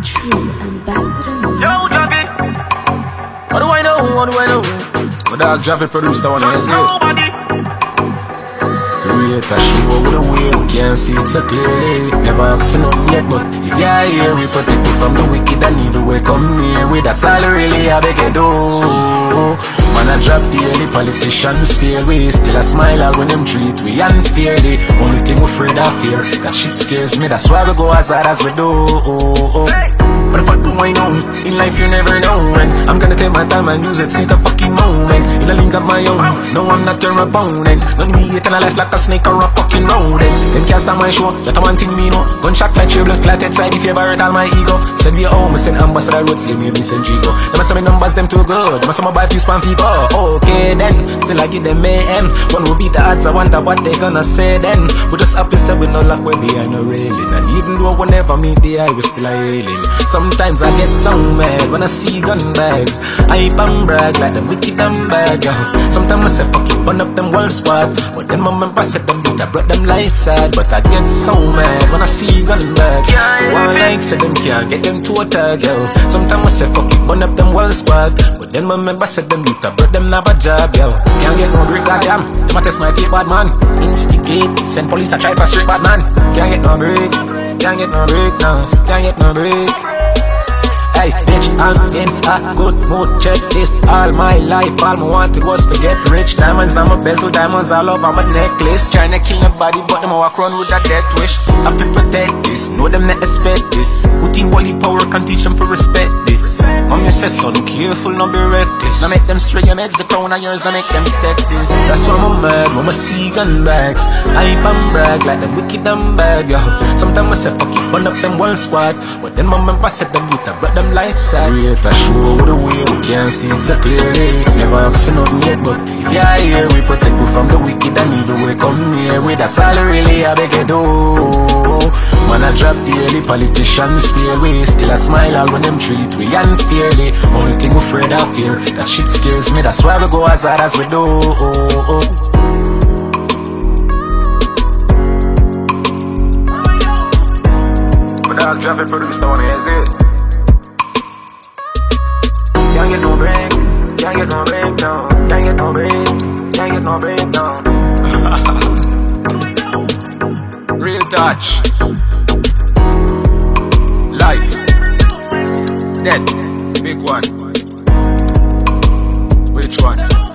True Ambassador Music. Yo, Javi. What do I know? What do I know? My dog Javi produced that one. Here's it. Create a show with a way we can't see it so clearly. Never ask for nothing yet, but if you're here, we protect you from the wicked and evil. We come near with that's all really I beg you do. Man, I drop daily, politicians fear we. Still a smile out when them treat we unfairly. Only thing we're afraid of fear, that shit scares me. That's why we go as hard as we do. What the fuck do I know? In life you never know. And I'm gonna take my time and use it, see the fucking moment. In a link of my own, no I'm not your opponent. Don't me hate and I life like a snake or a fucking rodent. Them can't stop my show, that one thing me know. Gunshot like your blood clotted side if you ever hurt all my ego. Send me home, send ambassador road, save me Vincent Gigo. Them must have my numbers, them too good. Them must have my buy few spam people. Okay then, still I give them mayhem. When we beat the odds, I wonder what they gonna say then. We just happy say we no luck where behind no railing. And even though we never meet the eye, we still a hailing. Sometimes I get so mad when I see gun bags. I bang brag like them wicked and bad, yo. Sometimes I say fuck it, burn up them wall spot. But then my member said them I brought them life sad. But I get so mad when I see gun bags. One like say them can't get them to a tag, yo. Sometimes I say fuck it, burn up them wall spot. But then my member said them I brought them have a job, yo. Can't get no break, goddamn. Them a test my fake bad man. Instigate, send police a try for straight bad man. Can't get no break, can't get no break, no. Can't get no break. Hey, bitch, I'm in a good mood, check this. All my life, all I wanted was to get rich. Diamonds on my bezel, diamonds all over my necklace. Tryna kill nobody, but them a walk around with a death wish. I feel protect this, know them not expect this. Put in holy power, can teach them to respect this. Mom, you say son, careful, no be reckless. Now make them stray your meds, the crown of yours, now make them take this. That's why I'm mad, when I see gun bags. I bang brag like them wicked and bad, yo. Sometimes I say fuck it, burn up them whole squad. But then my member said them youth, I brought them life sad. Create a show with a way we can't see it so clearly. Never ask for nothing yet, but if you're here, we protect you from the wicked and evil. We come near with that's all really I beg you do. Man, I drop daily, politicians fear we. Still a smile all when them treat we unfairly. Only thing we're afraid of fear, that shit scares me. That's why we go as hard as we do. But I'll drop it, produce the one, here's it. Can't get no break, can't get no break, no. Can't get no break, can't get no break, no. Real touch. Life. Dead. Big one. Which one?